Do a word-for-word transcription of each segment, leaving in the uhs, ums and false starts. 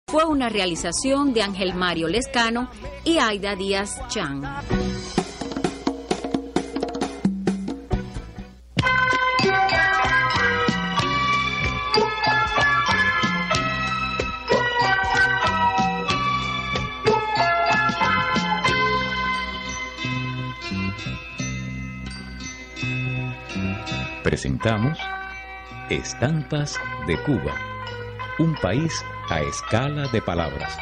Fue una realización de Ángel Mario Lescano y Aida Díaz Chan. Presentamos Estampas de Cuba, un país a escala de palabras.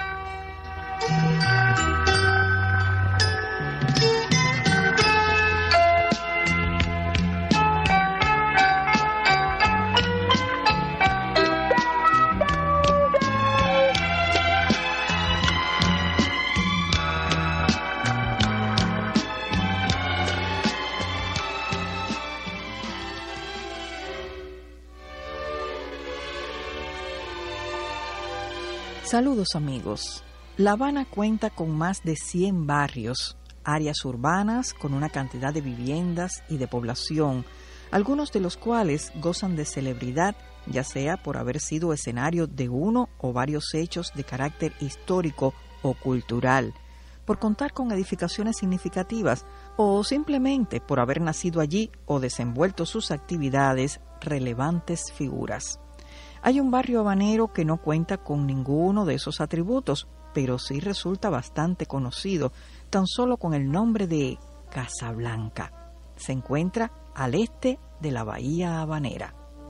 Saludos amigos. La Habana cuenta con más de cien barrios, áreas urbanas con una cantidad de viviendas y de población, algunos de los cuales gozan de celebridad, ya sea por haber sido escenario de uno o varios hechos de carácter histórico o cultural, por contar con edificaciones significativas o simplemente por haber nacido allí o desenvuelto sus actividades relevantes figuras. Hay un barrio habanero que no cuenta con ninguno de esos atributos, pero sí resulta bastante conocido, tan solo con el nombre de Casablanca. Se encuentra al este de la Bahía Habanera.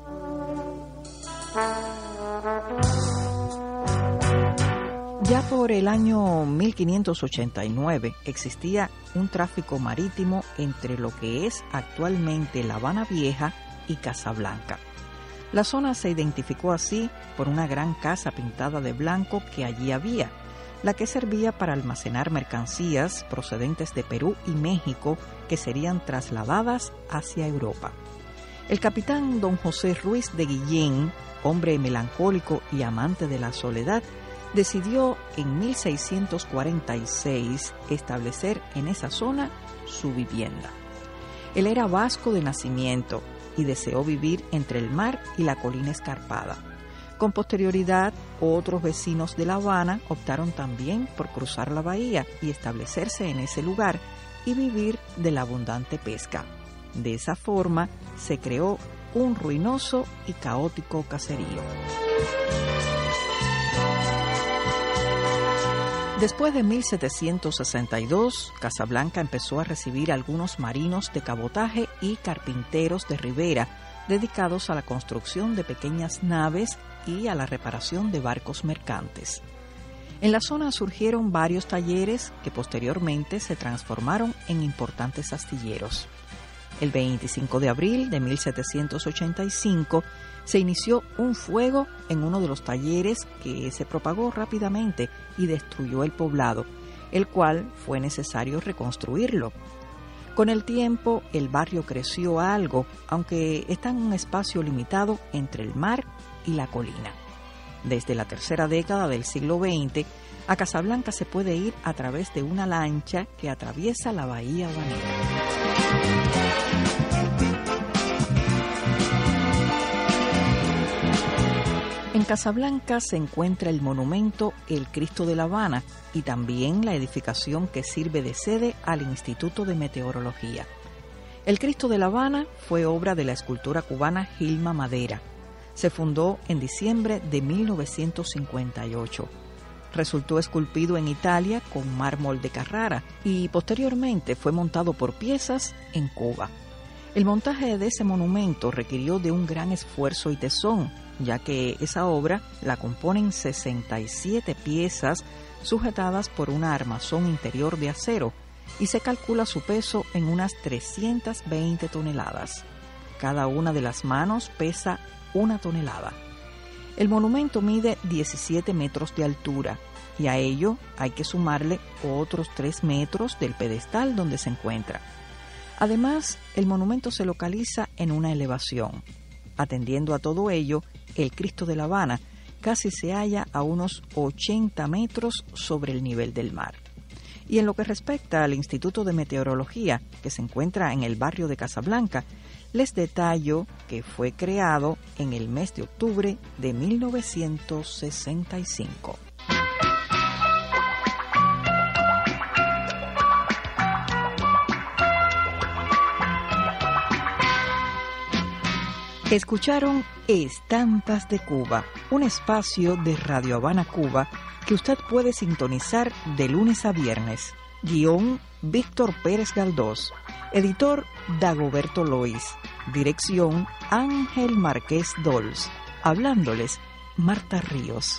Ya por el año mil quinientos ochenta y nueve existía un tráfico marítimo entre lo que es actualmente La Habana Vieja y Casablanca. La zona se identificó así por una gran casa pintada de blanco que allí había, la que servía para almacenar mercancías procedentes de Perú y México que serían trasladadas hacia Europa. El capitán don José Ruiz de Guillén, hombre melancólico y amante de la soledad, decidió en mil seiscientos cuarenta y seis establecer en esa zona su vivienda. Él era vasco de nacimiento y deseó vivir entre el mar y la colina escarpada. Con posterioridad, otros vecinos de La Habana optaron también por cruzar la bahía y establecerse en ese lugar y vivir de la abundante pesca. De esa forma, se creó un ruinoso y caótico caserío. Después de mil setecientos sesenta y dos, Casablanca empezó a recibir algunos marinos de cabotaje y carpinteros de ribera, dedicados a la construcción de pequeñas naves y a la reparación de barcos mercantes. En la zona surgieron varios talleres que posteriormente se transformaron en importantes astilleros. El veinticinco de abril de mil setecientos ochenta y cinco se inició un fuego en uno de los talleres que se propagó rápidamente y destruyó el poblado, el cual fue necesario reconstruirlo. Con el tiempo, el barrio creció algo, aunque está en un espacio limitado entre el mar y la colina. Desde la tercera década del siglo veinte, a Casablanca se puede ir a través de una lancha que atraviesa la bahía habanera. En Casablanca se encuentra el monumento El Cristo de La Habana y también la edificación que sirve de sede al Instituto de Meteorología. El Cristo de La Habana fue obra de la escultora cubana Gilma Madera. Se fundó en diciembre de mil novecientos cincuenta y ocho. Resultó esculpido en Italia con mármol de Carrara y posteriormente fue montado por piezas en Cuba. El montaje de ese monumento requirió de un gran esfuerzo y tesón, ya que esa obra la componen sesenta y siete piezas sujetadas por una armazón interior de acero y se calcula su peso en unas trescientas veinte toneladas. Cada una de las manos pesa una tonelada. El monumento mide diecisiete metros de altura y a ello hay que sumarle otros tres metros del pedestal donde se encuentra. Además, el monumento se localiza en una elevación. Atendiendo a todo ello, el Cristo de La Habana casi se halla a unos ochenta metros sobre el nivel del mar. Y en lo que respecta al Instituto de Meteorología, que se encuentra en el barrio de Casablanca, les detallo que fue creado en el mes de octubre de mil novecientos sesenta y cinco. Escucharon Estampas de Cuba, un espacio de Radio Habana Cuba que usted puede sintonizar de lunes a viernes. Guión Víctor Pérez Galdós. Editor Dagoberto Lois. Dirección Ángel Márquez Dols. Hablándoles Marta Ríos.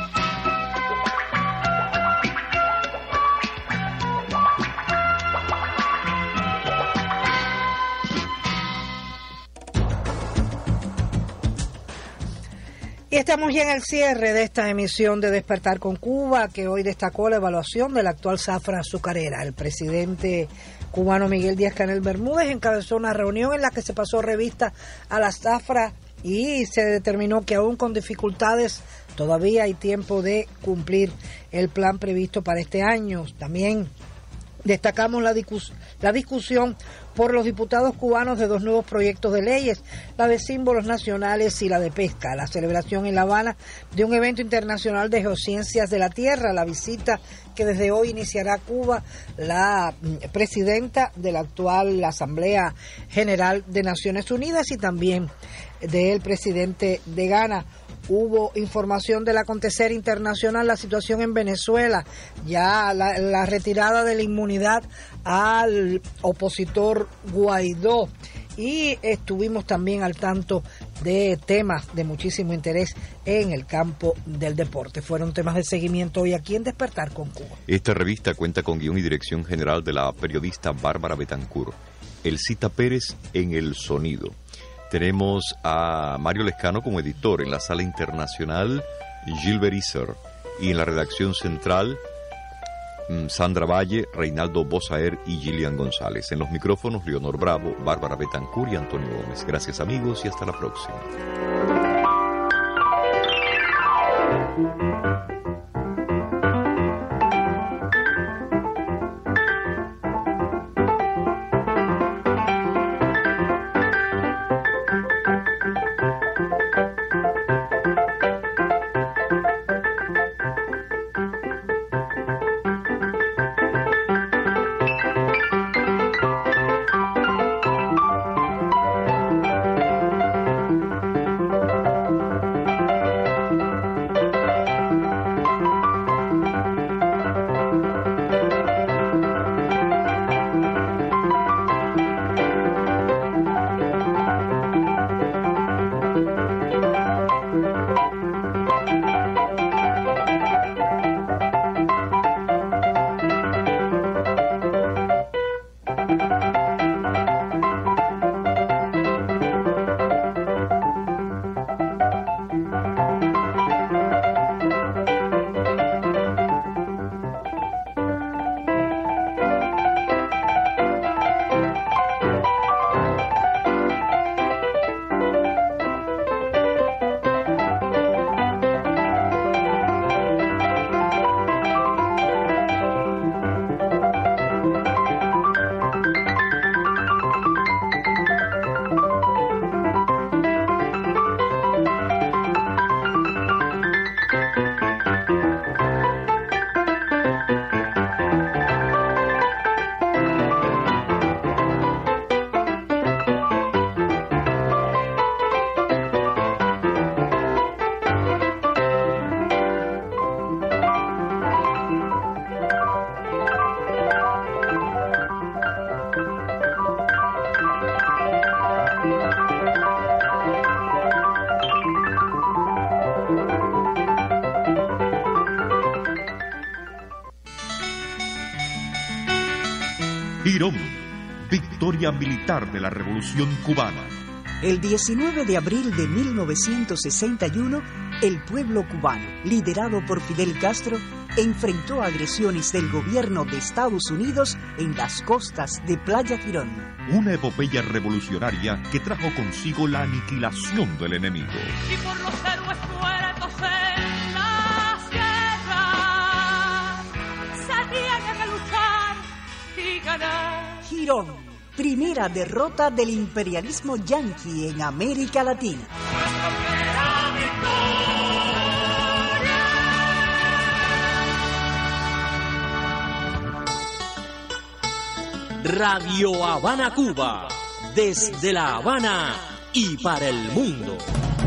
Y estamos ya en el cierre de esta emisión de Despertar con Cuba, que hoy destacó la evaluación de la actual zafra azucarera. El presidente cubano Miguel Díaz-Canel Bermúdez encabezó una reunión en la que se pasó revista a la zafra y se determinó que aún con dificultades todavía hay tiempo de cumplir el plan previsto para este año. También destacamos la, discus- la discusión por los diputados cubanos de dos nuevos proyectos de leyes, la de símbolos nacionales y la de pesca, la celebración en La Habana de un evento internacional de geociencias de la Tierra, la visita que desde hoy iniciará a Cuba la presidenta de la actual Asamblea General de Naciones Unidas y también del presidente de Ghana. Hubo información del acontecer internacional, la situación en Venezuela, ya la, la retirada de la inmunidad al opositor Guaidó, y estuvimos también al tanto de temas de muchísimo interés en el campo del deporte. Fueron temas de seguimiento hoy aquí en Despertar con Cuba. Esta revista cuenta con guión y dirección general de la periodista Bárbara Betancourt. Elcita Pérez en el sonido. Tenemos a Mario Lescano como editor, en la sala internacional Gilbert Iser, y en la redacción central Sandra Valle, Reinaldo Bozaer y Gillian González. En los micrófonos Leonor Bravo, Bárbara Betancourt y Antonio Gómez. Gracias amigos y hasta la próxima. Girón, victoria militar de la Revolución Cubana. El diecinueve de abril de mil novecientos sesenta y uno, el pueblo cubano, liderado por Fidel Castro, enfrentó agresiones del gobierno de Estados Unidos en las costas de Playa Girón. Una epopeya revolucionaria que trajo consigo la aniquilación del enemigo. Y por los héroes muertos en la sierra, se tiene que luchar y ganar. Girón, primera derrota del imperialismo yanqui en América Latina. Radio Habana Cuba, desde La Habana y para el mundo.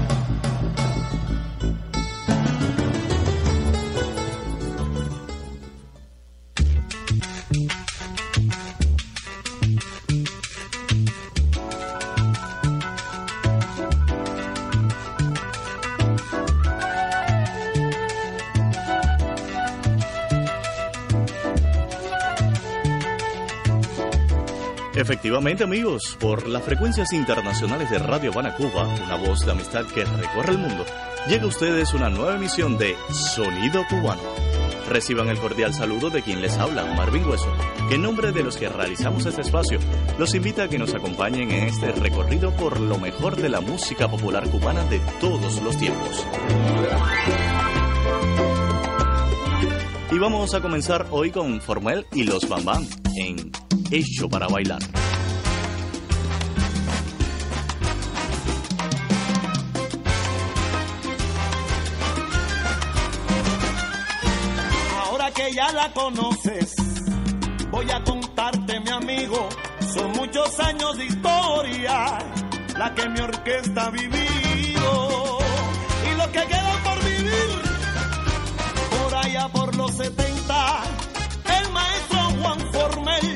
Efectivamente, amigos, por las frecuencias internacionales de Radio Habana Cuba, una voz de amistad que recorre el mundo, llega a ustedes una nueva emisión de Sonido Cubano. Reciban el cordial saludo de quien les habla, Marvin Hueso, que en nombre de los que realizamos este espacio, los invita a que nos acompañen en este recorrido por lo mejor de la música popular cubana de todos los tiempos. Y vamos a comenzar hoy con Formel y los Bam Bam en Hecho para Bailar. Ahora que ya la conoces, voy a contarte, mi amigo, son muchos años de historia la que mi orquesta ha vivido y lo que queda por vivir. Por allá por los setenta, el maestro Juan Formel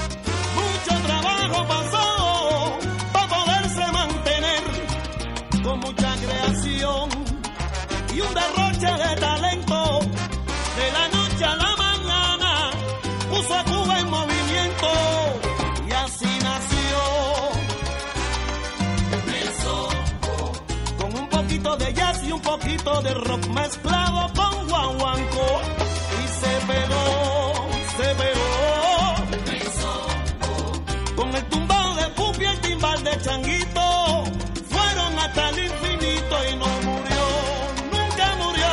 pasó para poderse mantener con mucha creación y un derroche de talento. De la noche a la mañana puso a Cuba en movimiento y así nació con un poquito de jazz y un poquito de rock mezclado con guaguancó y se pegó, se pegó con el tumbao de pupi y el timbal de changuito, fueron hasta el infinito y no murió, nunca murió.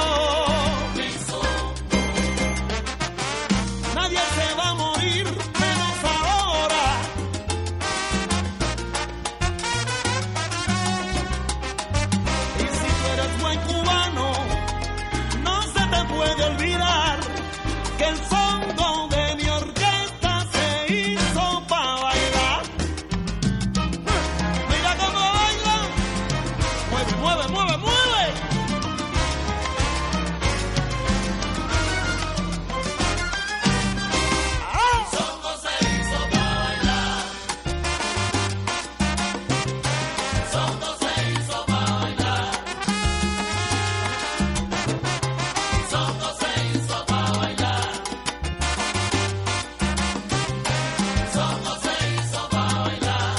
Nadie se va a morir, menos ahora. Y si tú eres buen cubano, no se te puede olvidar que el songo de mi orquesta se hizo pa' bailar. Mira cómo baila, mueve, mueve, mueve, mueve. ¡Ah! Songo se hizo pa' bailar. Songo se hizo pa' bailar. Songo se hizo pa' bailar. Songo se hizo pa' bailar.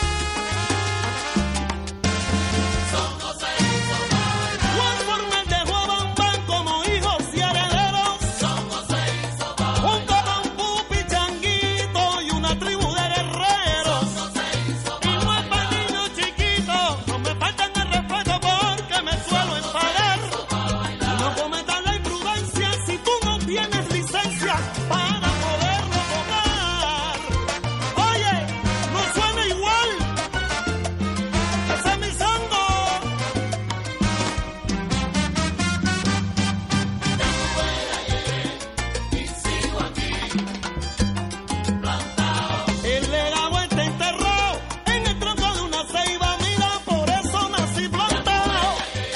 Songo se hizo pa' bailar. Juan Formel dejó a Bam Bam como hijos y herederos. Songo se hizo pa' bailar. Junto con Pupi, Changuito y una tribu de guerreros. Songo se hizo pa' bailar. Y no es pa' niños chiquitos, no me faltan el respeto porque me suelo enfadar. Y no cometas la imprudencia si tú no tienes licencia para poderlo tocar. Oye, no suena igual. Ese es mi songo. Y sigo aquí, plantado. El legado está enterrado en el tronco de una ceiba, mira, por eso nací plantado.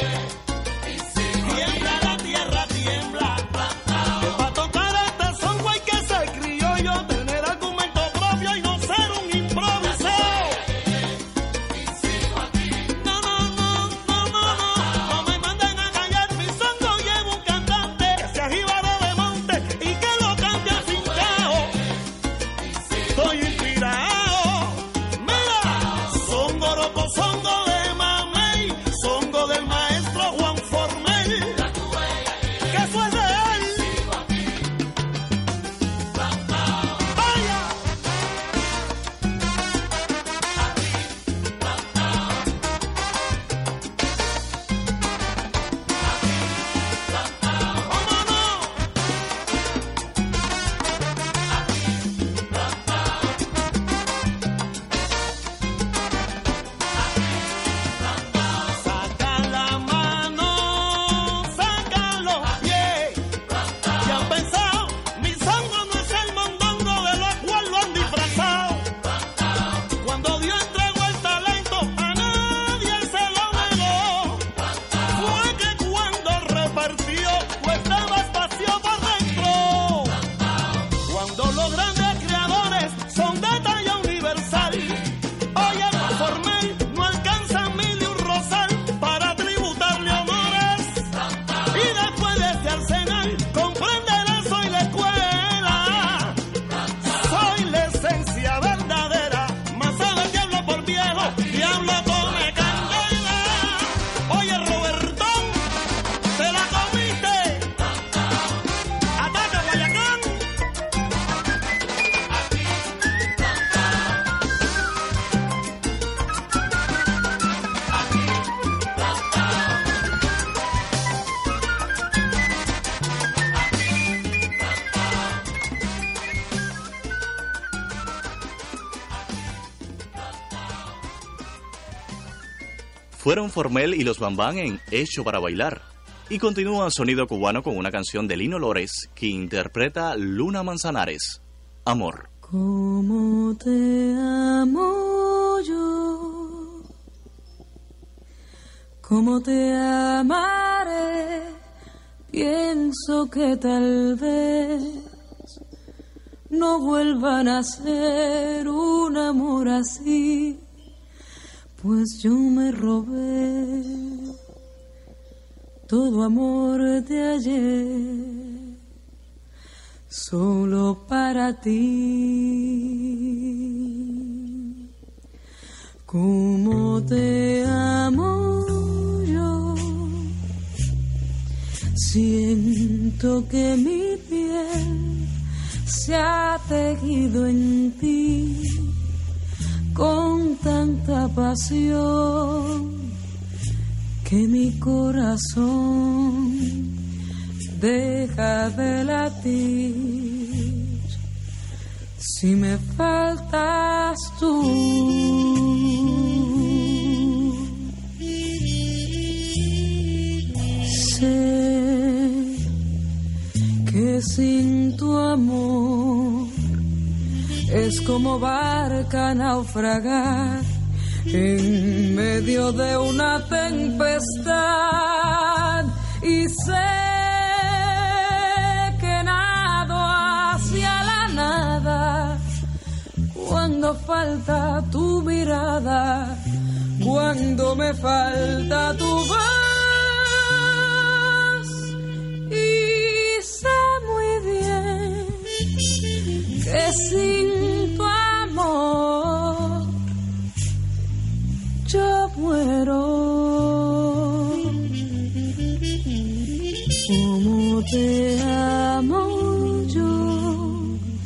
Tiembla la tierra, tiembla, plantado. Para tocar este songo hay que ser criollo, tener argumento propio y no ser un improvisado. No, no, no, no, no, no, no me manden a callar, mi songo lleva un cantante que sea jíbaro de monte y que lo cante afincao. Estoy inspirado, mira, songo roco, songo de mamey, songo del maestro Juan Formel, que eso es de él. Vaya. ¿Cómo no? Saca la mano, sácalo, yeah. Fueron Formel y los Bambán en Hecho para Bailar. Y continúa Sonido Cubano con una canción de Lino Lores que interpreta Luna Manzanares, Amor. Cómo te amo yo, cómo te amaré, pienso que tal vez no vuelvan a ser un amor así, pues yo me robé todo amor de ayer solo para ti. Cómo te amo yo, siento que mi piel se ha tejido en ti con tanta pasión que mi corazón deja de latir si me faltas tú. Sé que sin tu amor es como barca naufragar en medio de una tempestad, y sé que nado hacia la nada cuando falta tu mirada, cuando me falta tu voz, y sé muy bien que sin tu amor yo muero. Como te amo yo,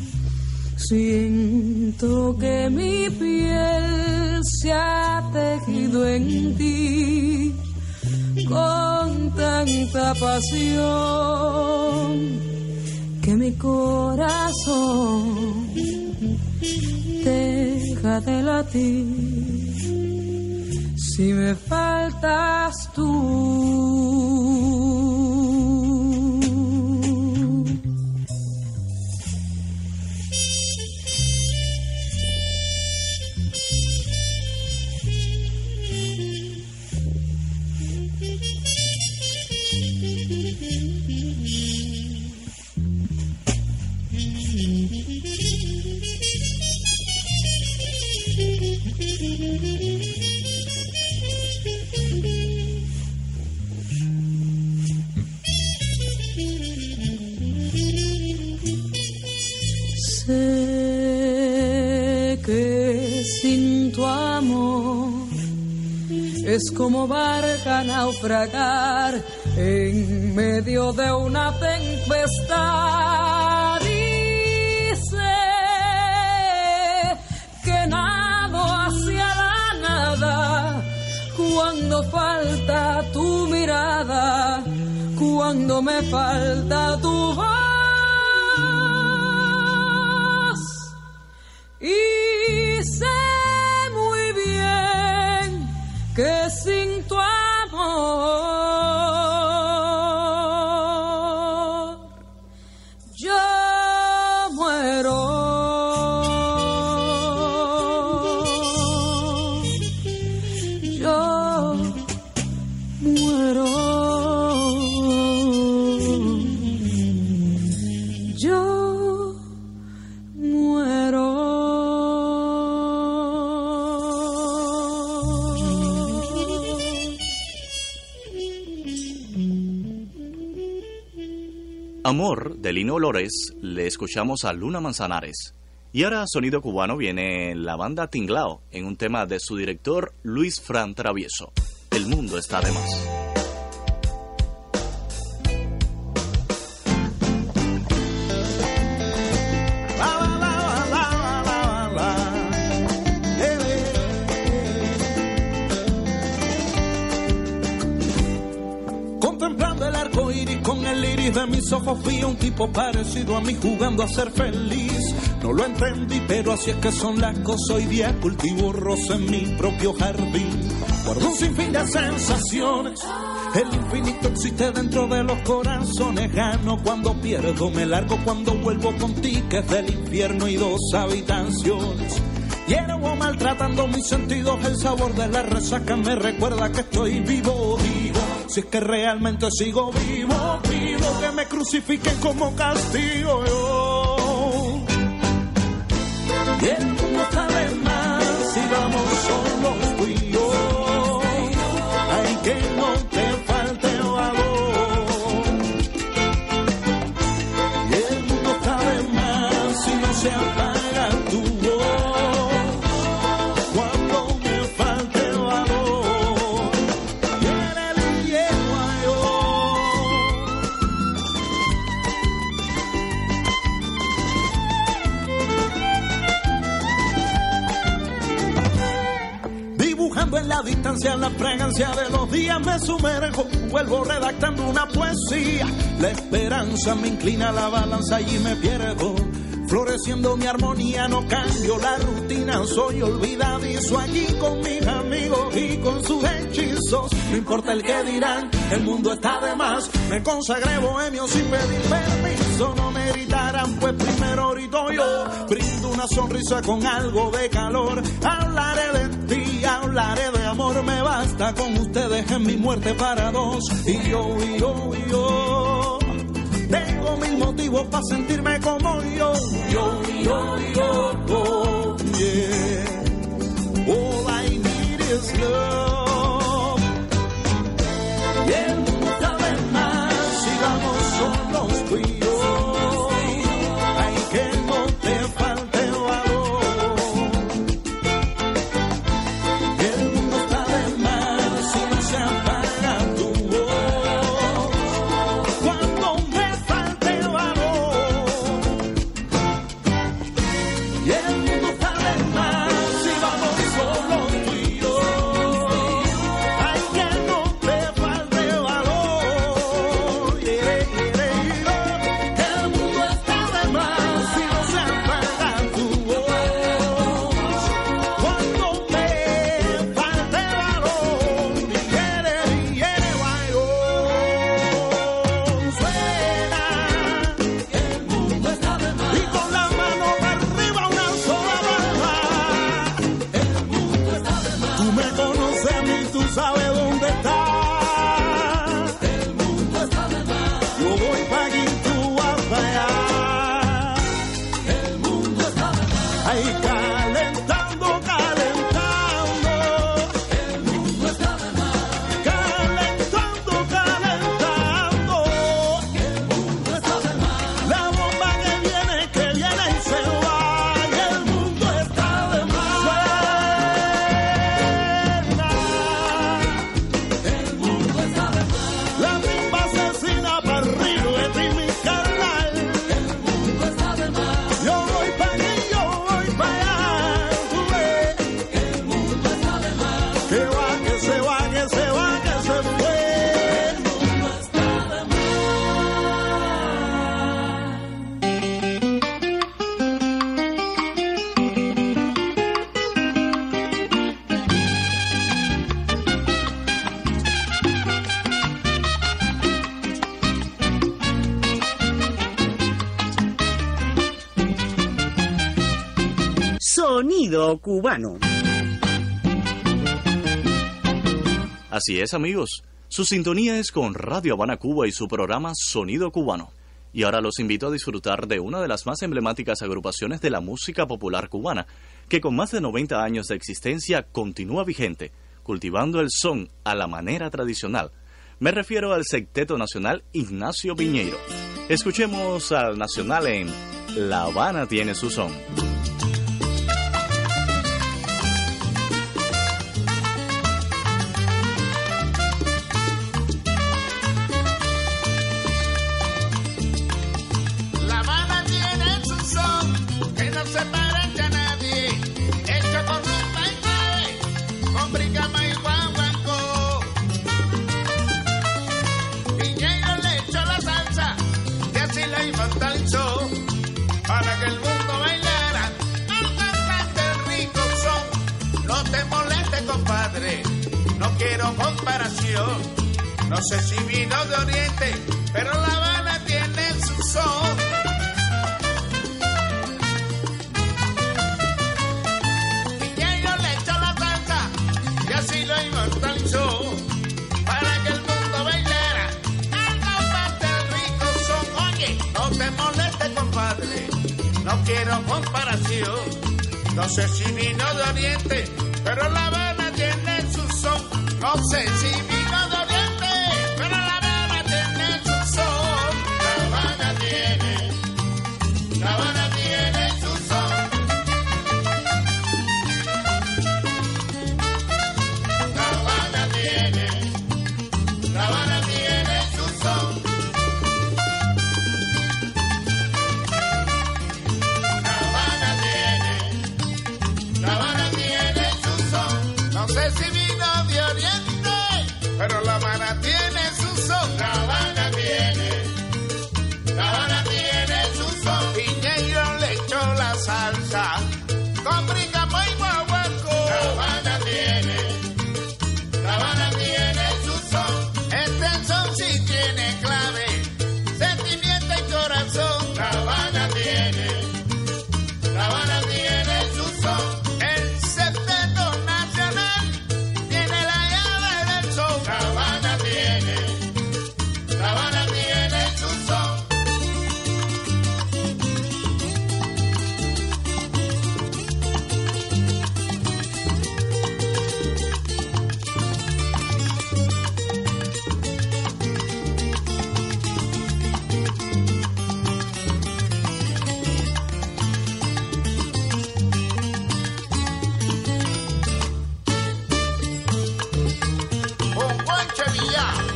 siento que mi piel se ha tejido en ti con tanta pasión que mi corazón deja de latir si me faltas tú. Sé que sin tu amor es como barca naufragar en medio de una tempestad, y sé que nado hacia la nada cuando falta tu mirada, cuando me falta tu voz. Y sé muy bien que sin tu amor yo muero. Yo muero. Yo muero. Amor, de Lino Lores, le escuchamos a Luna Manzanares. Y ahora a Sonido Cubano viene la banda Tinglao, en un tema de su director Luis Fran Travieso. El mundo está de más. De mis ojos vi a un tipo parecido a mí jugando a ser feliz. No lo entendí, pero así es que son las cosas. Hoy día cultivo rosa en mi propio jardín. guardo un sinfín de sensaciones. El infinito existe dentro de los corazones. Gano cuando pierdo, me largo cuando vuelvo con tickets del infierno y dos habitaciones. Llevo maltratando mis sentidos, el sabor de la resaca me recuerda que estoy vivo, vivo. Si es que realmente sigo vivo, pido que me crucifiquen como castigo yo. Y el mundo está de más si vamos solos tú y yo. Ay, que no te falte valor. Y el mundo está de más si no se apaga tu voz. Cuando me falte valor, viene el hielo a Dibujando en la distancia la fragancia de los días me sumerjo, vuelvo redactando una poesía. La esperanza me inclina la balanza y me pierdo. Floreciendo mi armonía, no cambio la rutina, soy olvidadizo allí con mis amigos y con sus hechizos. No importa el que dirán, el mundo está de más. Me consagré bohemio sin pedir permiso, no me gritarán pues primero grito yo. Brindo una sonrisa con algo de calor, hablaré de ti, hablaré de amor. Me basta con ustedes en mi muerte para dos. Y yo, y yo, y yo tengo mil motivos para sentirme como yo. Yo, yo, yo, oh, yeah. All I need is love. Y el mundo está de más si vamos solos tú y yo. Ay, que no te falte valor. Y el mundo está de más si no se apaga tu voz. Cuando me falte valor. Y el mundo está de más si vamos solos tú y yo. Ay, que no te falte valor. Yeah, yeah, yeah. El mundo está de más si no se apaga tu voz. Cuando me falte valor. Yeah, yeah, yeah, suena. El mundo está de más. Y con la mano arriba una sola baja. El mundo está de más. Tú me conoces a mí, tú sabes dónde estás. El mundo está de más. Yo voy pa' aquí, tú vas pa' allá. El mundo está de más. Ahí calentando, calentando. El mundo está de más. Calentando, calentando. El mundo está de más. La bomba que viene, que viene y se va. Y el mundo está de más. Suena. El mundo está de más. La timba asesina para arriba de mi carnal. El mundo está de más. Yo voy pa' aquí, yo voy pa' allá. Tú ves. El mundo está de más. Que va, que se va, que se va, que se fue. El mundo está de más. Sonido cubano. Así es, amigos. Su sintonía es con Radio Habana Cuba y su programa Sonido Cubano. Y ahora los invito a disfrutar de una de las más emblemáticas agrupaciones de la música popular cubana, que con más de noventa años de existencia continúa vigente, cultivando el son a la manera tradicional. Me refiero al Secteto Nacional Ignacio Piñeiro. Escuchemos al Nacional en La Habana tiene su son. La Habana tiene su son, que no se parece a nadie, hecho con rumba y clave, con bricama y guaguancó. Piñeiro le echó la salsa, y así la infantilizó, para que el mundo bailara al cantante rico son. No te molestes, compadre, quiero comparación. No sé si vino de Oriente, pero La Habana tiene su son. Piñeiro le echó la salsa y así lo inmortalizó, para que el mundo bailara al compás del rico son. Oye, no te molestes, compadre, no quiero comparación. No sé si vino de Oriente, pero La Habana tiene su son. No sé si vino de Oriente, pero La Habana tiene su son. La Habana tiene, La Habana tiene su son. La Habana tiene, La Habana tiene su son. La Habana tiene, La Habana tiene su son. No sé si vino de Oriente, pero La Habana tiene su son. La Habana tiene, La Habana tiene su son. Piñeiro le echó la salsa con brícamo y guaguaco. La Habana tiene, La Habana tiene su son. Este son sí tiene clave, sentimiento y corazón. La Habana tiene, La Habana tiene su son. El septeto nacional tiene la llave del son. La Habana tiene, La Habana tiene su son. Un Juancho Villar.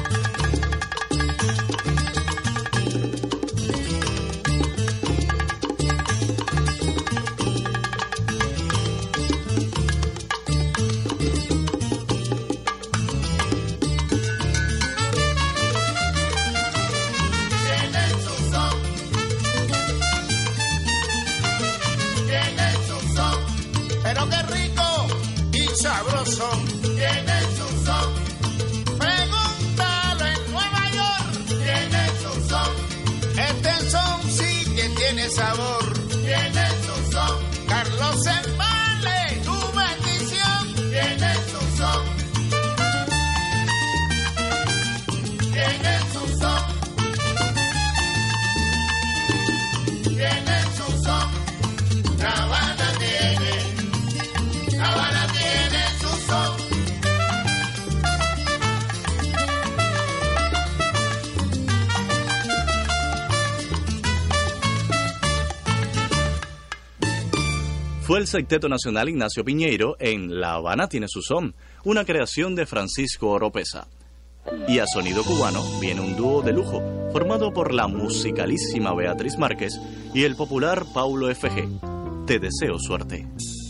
Tiene su son, tiene su son, pero qué rico y sabroso. Tiene su son, pregúntalo en Nueva York. Tiene su son, este son sí que tiene sabor. Tiene su son, Carlos Embale, tu bendición. Tiene su son, tiene su son, tiene su son. La Habana tiene, La Habana tiene su son. Fue el Septeto Nacional Ignacio Piñeiro en La Habana tiene su son, una creación de Francisco Oropesa. Y a sonido cubano viene un dúo de lujo, formado por la musicalísima Beatriz Márquez y el popular Paulo F G. Te deseo suerte.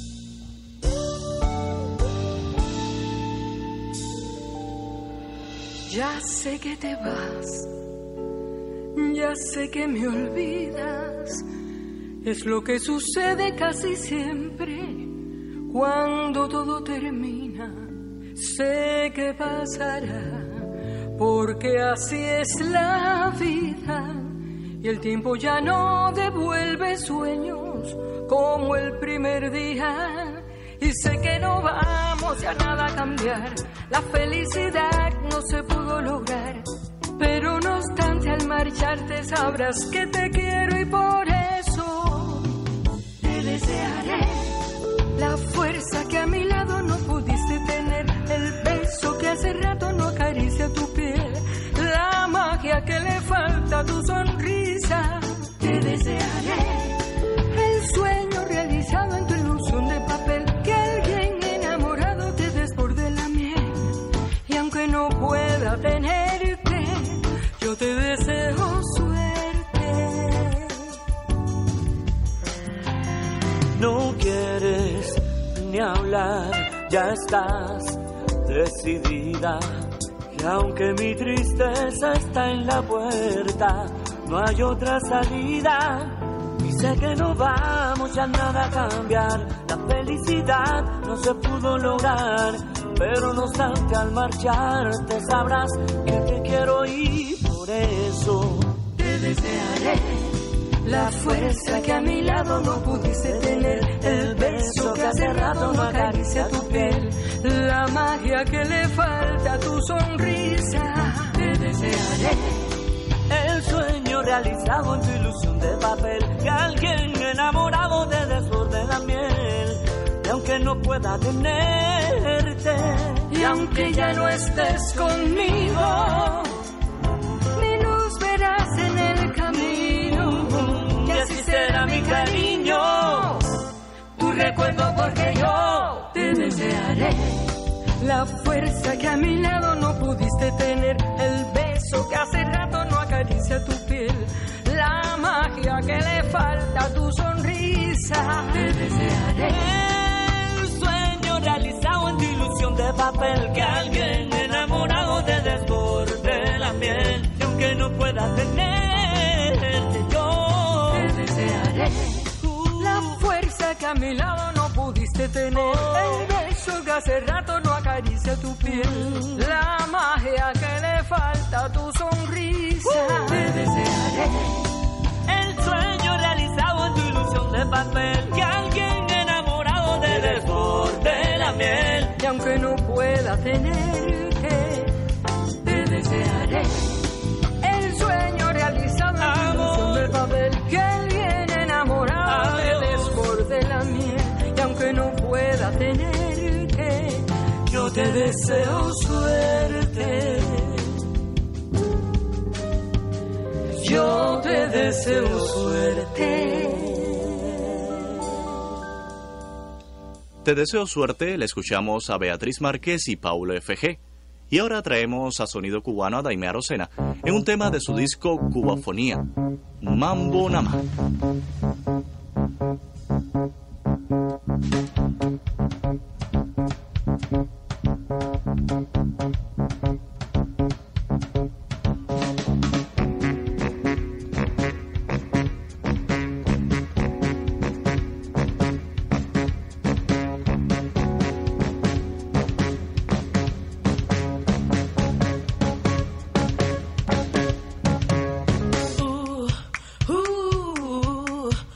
Ya sé que te vas, ya sé que me olvidas. Es lo que sucede casi siempre cuando todo termina. Sé que pasará, porque así es la vida. Y el tiempo ya no devuelve sueños como el primer día. Y sé que no vamos ya nada a cambiar. La felicidad no se pudo lograr. Pero no obstante al marcharte sabrás que te quiero y por eso te desearé la fuerza que a mi lado no pudiste tener, el beso que hace rato no acaricia tu piel, la magia que le falta a tu sonrisa. Te desearé el sueño realizado en tu ilusión de papel, que alguien enamorado te desborde la miel. Y aunque no pueda tenerte, yo te deseo suerte. No quieres ni hablar, ya estás decidida. Y aunque mi tristeza está en la puerta, no hay otra salida. Y Sé que no vamos a nada a cambiar, la felicidad no se pudo lograr, pero no obstante al marcharte sabrás que te quiero y por eso te desearé la fuerza que a mi lado no pudiste tener, el beso que hace rato no acaricia tu piel, la magia que le falta a tu sonrisa. Te desearé el sueño realizado en tu ilusión de papel, que alguien enamorado te desborde la miel, y aunque no pueda tenerte, y aunque ya no estés conmigo, mi luz verás en el camino, y así será mi cariño, tu recuerdo porque yo te desearé la fuerza que a mi lado no pudiste tener, el beso que hace rato no acaricia tu piel, la magia que le falta a tu sonrisa. Te desearé el sueño realizado en tu ilusión de papel, que alguien enamorado te desborde la miel, y aunque no pueda tenerte yo te desearé la fuerza que a mi lado no pudiste tener, el beso que hace rato no acaricia tu piel, la magia que le falta a tu sonrisa. Te desearé el sueño realizado en tu ilusión de papel, que alguien enamorado te desborde la miel, y aunque no pueda tenerte, te desearé el sueño realizado en tu ilusión de papel, que alguien enamorado te desborde la miel, y aunque no pueda tenerte, yo te deseo suerte. Yo te deseo suerte. Te deseo suerte, le escuchamos a Beatriz Márquez y Paulo F G. Y ahora traemos a Sonido Cubano a Daimé Arocena en un tema de su disco Cubafonía, Mambo Nama. Uh, uh,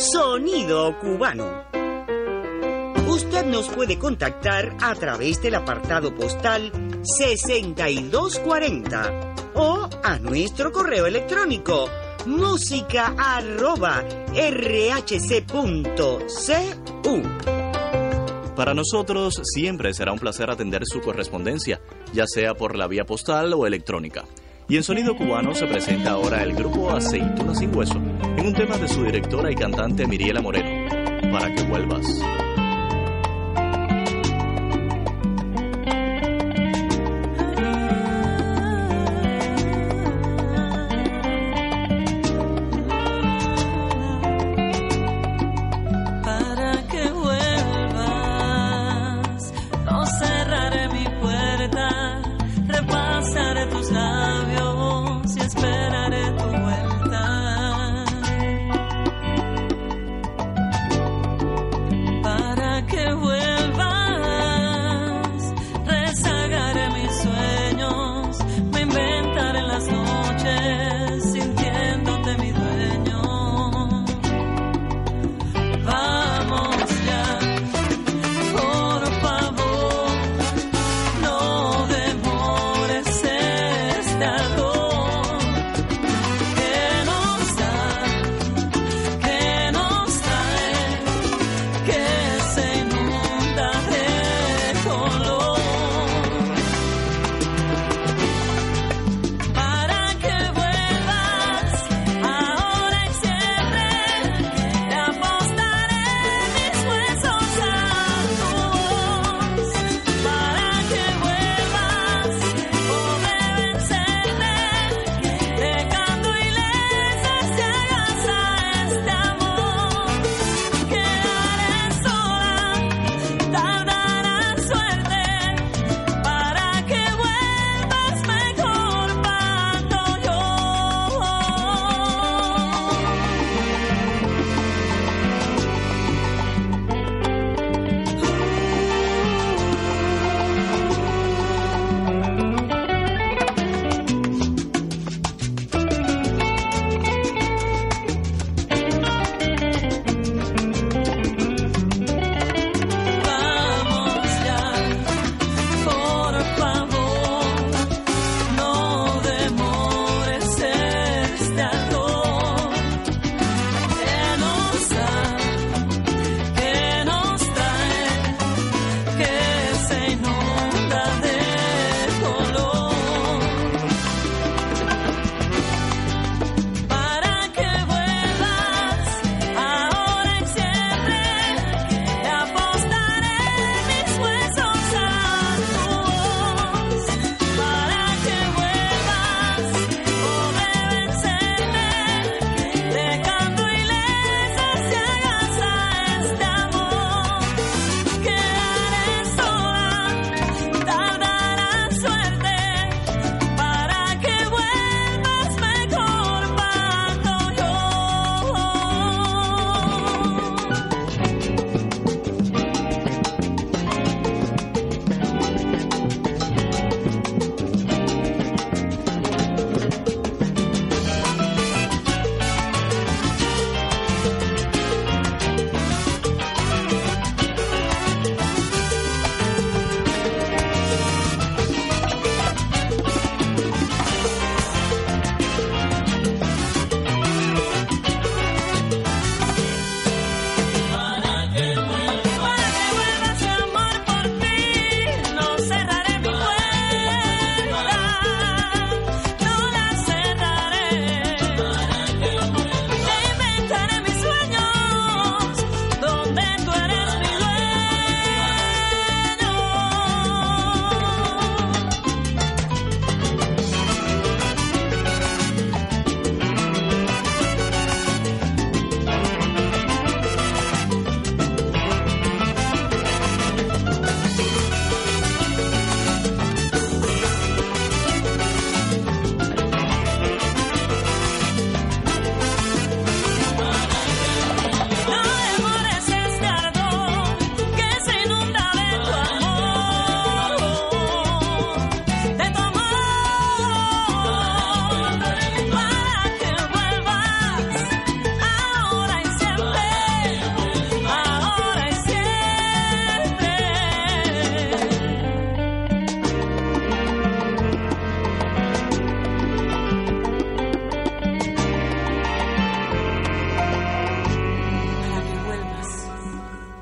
Sonido Cubano. Usted nos puede contactar a través del apartado postal sesenta y dos cuarenta o a nuestro correo electrónico música arroba rhc punto cu. Para nosotros siempre será un placer atender su correspondencia, ya sea por la vía postal o electrónica. Y en Sonido Cubano se presenta ahora el grupo Aceituna Sin Hueso, en un tema de su directora y cantante Miriela Moreno, Para que vuelvas. Para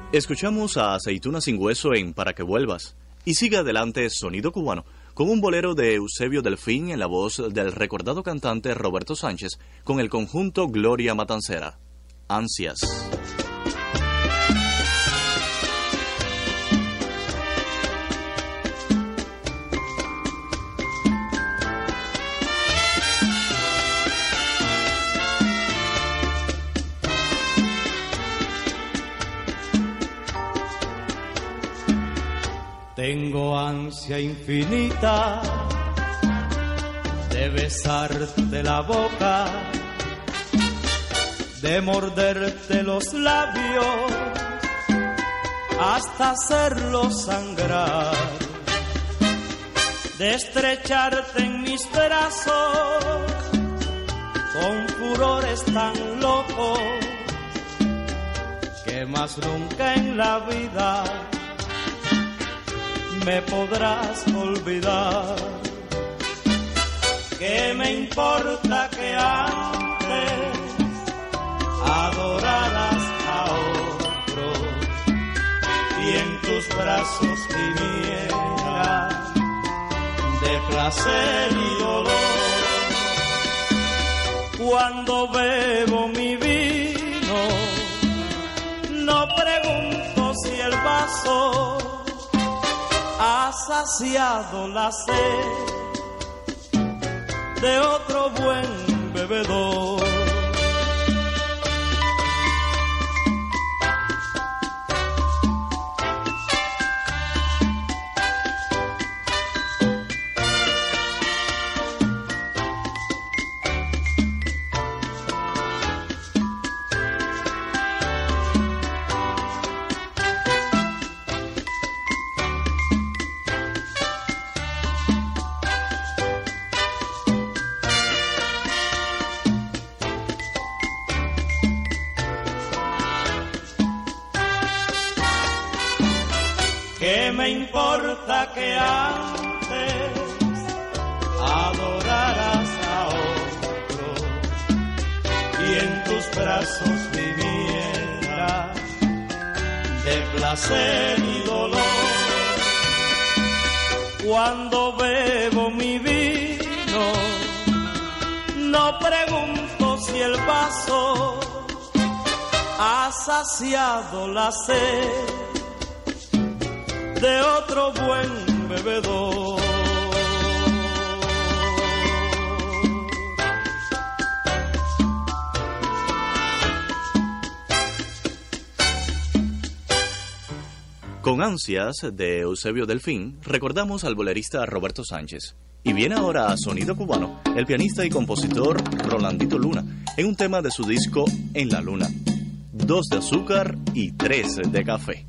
Escuchamos a Aceituna Sin Hueso en Para que Vuelvas. Y sigue adelante Sonido Cubano, con un bolero de Eusebio Delfín en la voz del recordado cantante Roberto Sánchez, con el conjunto Gloria Matancera. Ansias. Tengo ansia infinita de besarte la boca, de morderte los labios hasta hacerlos sangrar, de estrecharte en mis brazos con furores tan locos que más nunca en la vida me podrás olvidar. ¿Qué me importa que antes adoraras a otro y en tus brazos viniera de placer y dolor? Cuando bebo mi vino no pregunto si el vaso ha saciado la sed de otro buen bebedor. ¿Qué me importa que antes adoraras a otro y en tus brazos viviera de placer y dolor? Cuando bebo mi vino no pregunto si el vaso ha saciado la sed de otro buen bebedor. Con Ansias, de Eusebio Delfín, recordamos al bolerista Roberto Sánchez. Y viene ahora a Sonido Cubano, el pianista y compositor Rolandito Luna, en un tema de su disco En la Luna. Dos de azúcar y tres de café.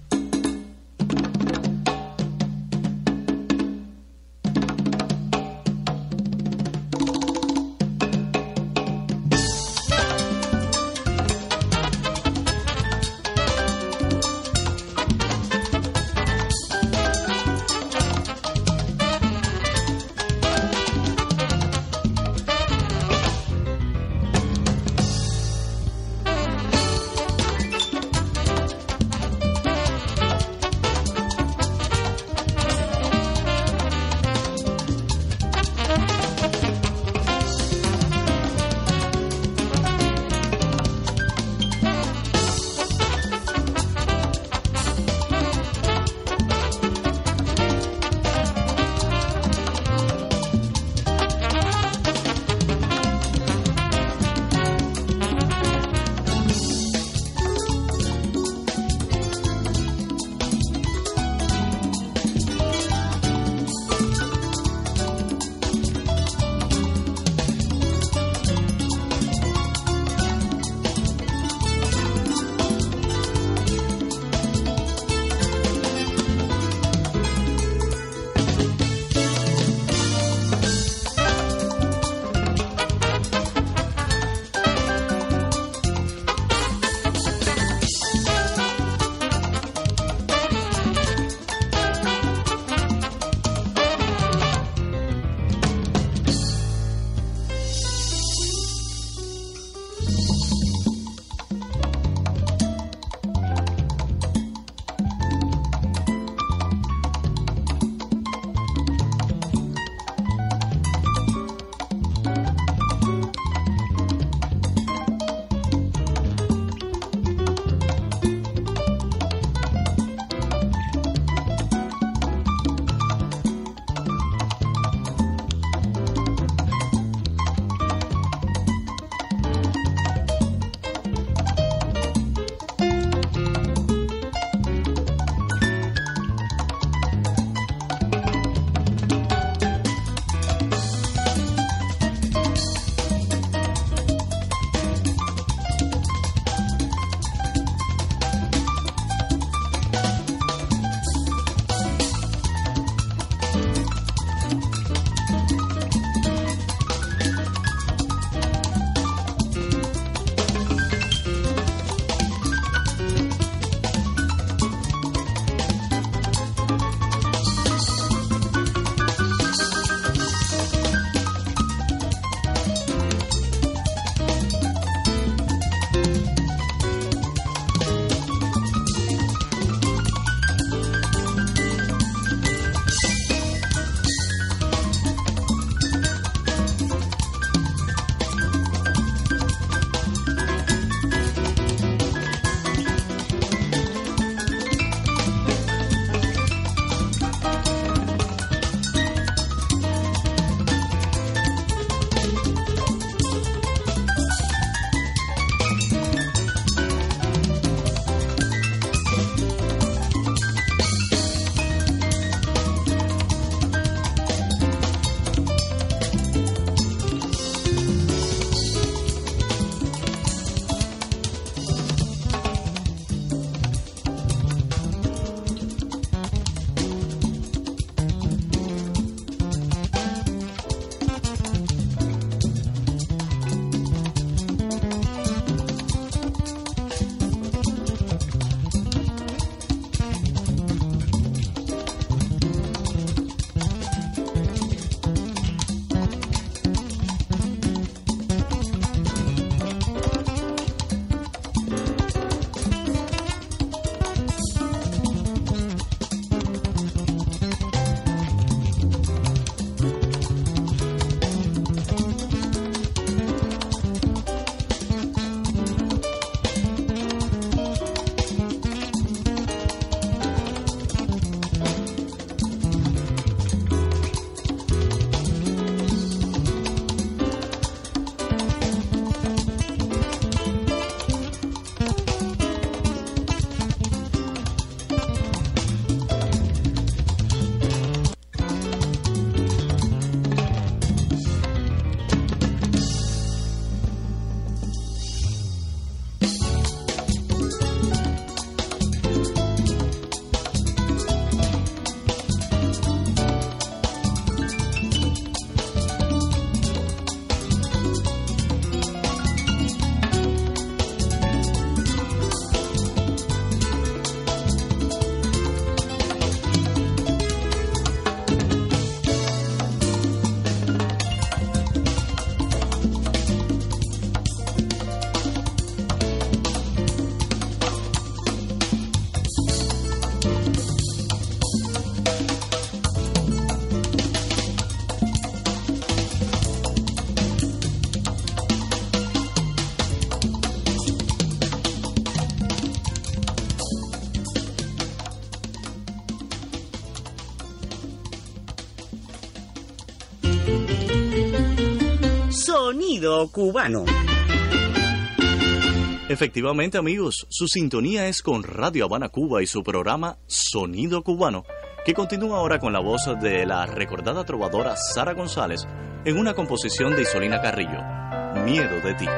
Sonido Cubano. Efectivamente, amigos, su sintonía es con Radio Habana Cuba y su programa Sonido Cubano, que continúa ahora con la voz de la recordada trovadora Sara González en una composición de Isolina Carrillo, Miedo de ti.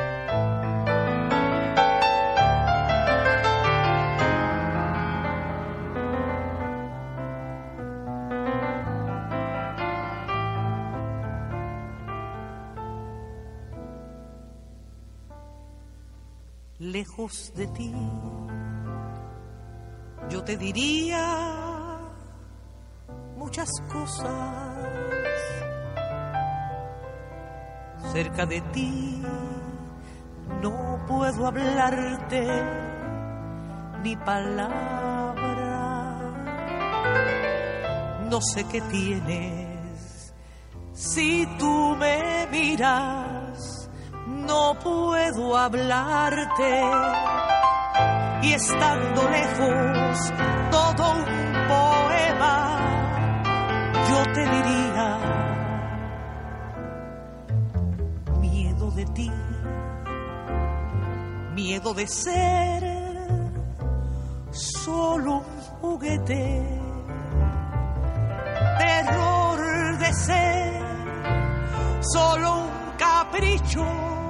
Lejos de ti, yo te diría muchas cosas. Cerca de ti no puedo hablarte ni palabra. No sé qué tienes, si tú me miras no puedo hablarte, y estando lejos todo un poema yo te diría. Miedo de ti, miedo de ser solo un juguete, terror de ser solo un capricho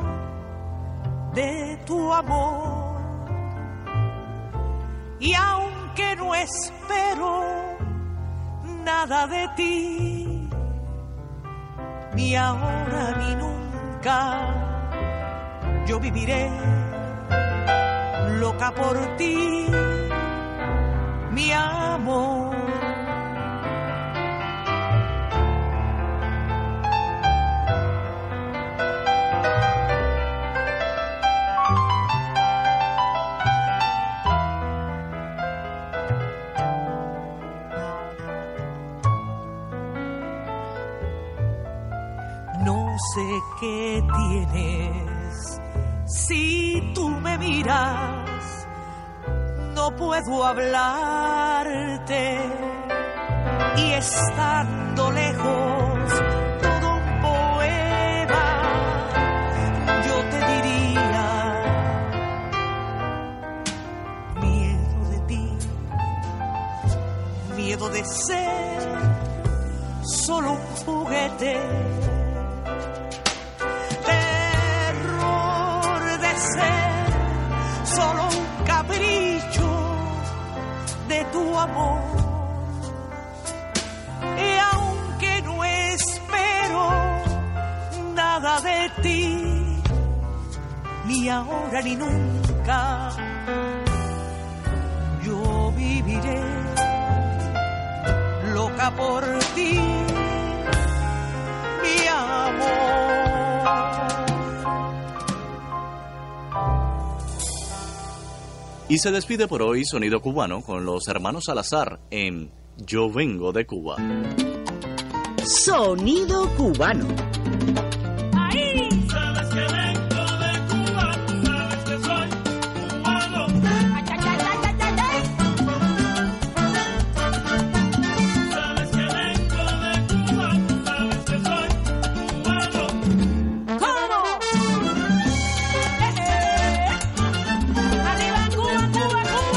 de tu amor. Y aunque no espero nada de ti, ni ahora ni nunca, yo viviré loca por ti, mi amor. No sé qué tienes, si tú me miras, no puedo hablarte, y estando lejos todo un poema yo te diría. Miedo de ti, miedo de ser solo un juguete, solo un capricho de tu amor. Y aunque no espero nada de ti, ni ahora ni nunca, yo viviré loca por ti, mi amor. Y se despide por hoy Sonido Cubano con los hermanos Salazar en Yo Vengo de Cuba. Sonido Cubano. Ahí. Sabes que vengo de Cuba, sabes que soy cubano. Ay, ay, ay, ay, ay, ay. Sabes que vengo de Cuba, sabes que soy cubano. ¿Cómo? Eh, eh. Arriba Cuba, Cuba, Cuba.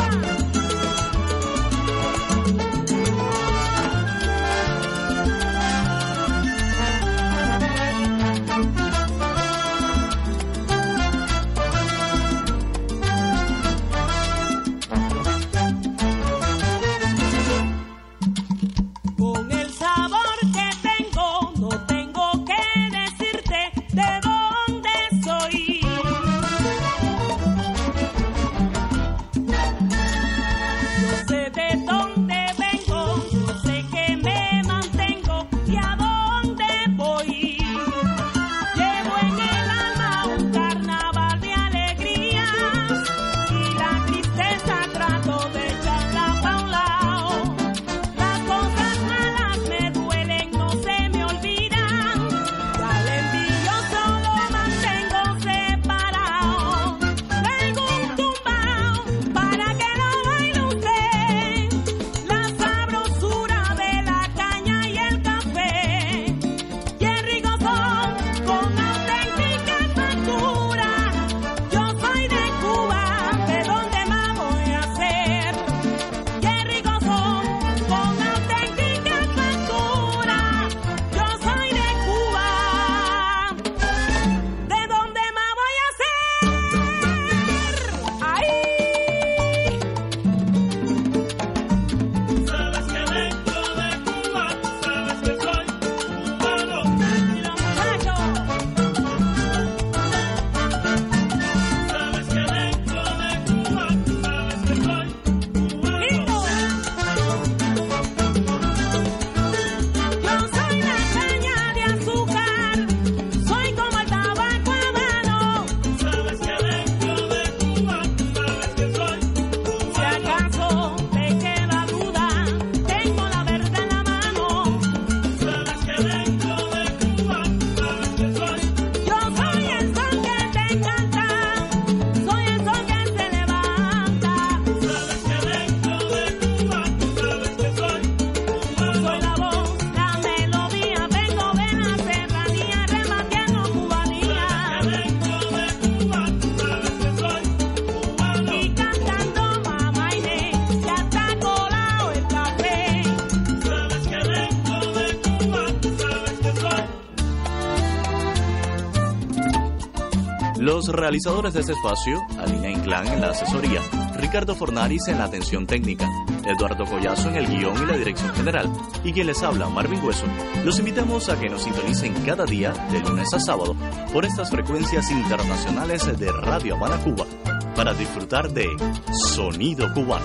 Los realizadores de este espacio, Alina Inclán en la asesoría, Ricardo Fornaris en la atención técnica, Eduardo Collazo en el guión y la dirección general, y quien les habla, Marvin Hueso, los invitamos a que nos sintonicen cada día, de lunes a sábado, por estas frecuencias internacionales de Radio Habana, Cuba, para disfrutar de Sonido Cubano.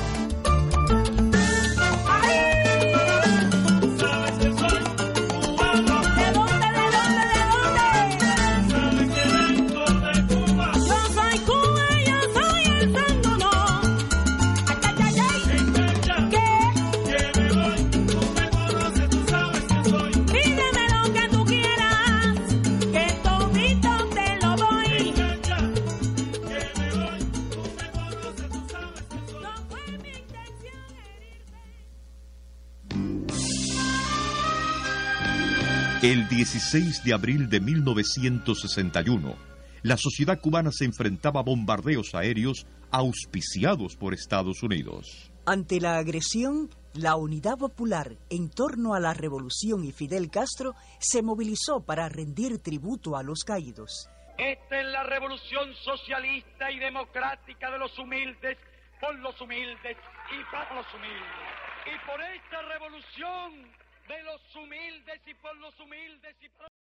El dieciséis de abril de mil novecientos sesenta y uno, la sociedad cubana se enfrentaba a bombardeos aéreos auspiciados por Estados Unidos. Ante la agresión, la Unidad Popular en torno a la revolución y Fidel Castro se movilizó para rendir tributo a los caídos. Esta es la revolución socialista y democrática de los humildes, por los humildes y para los humildes. Y por esta revolución de los humildes y por los humildes y por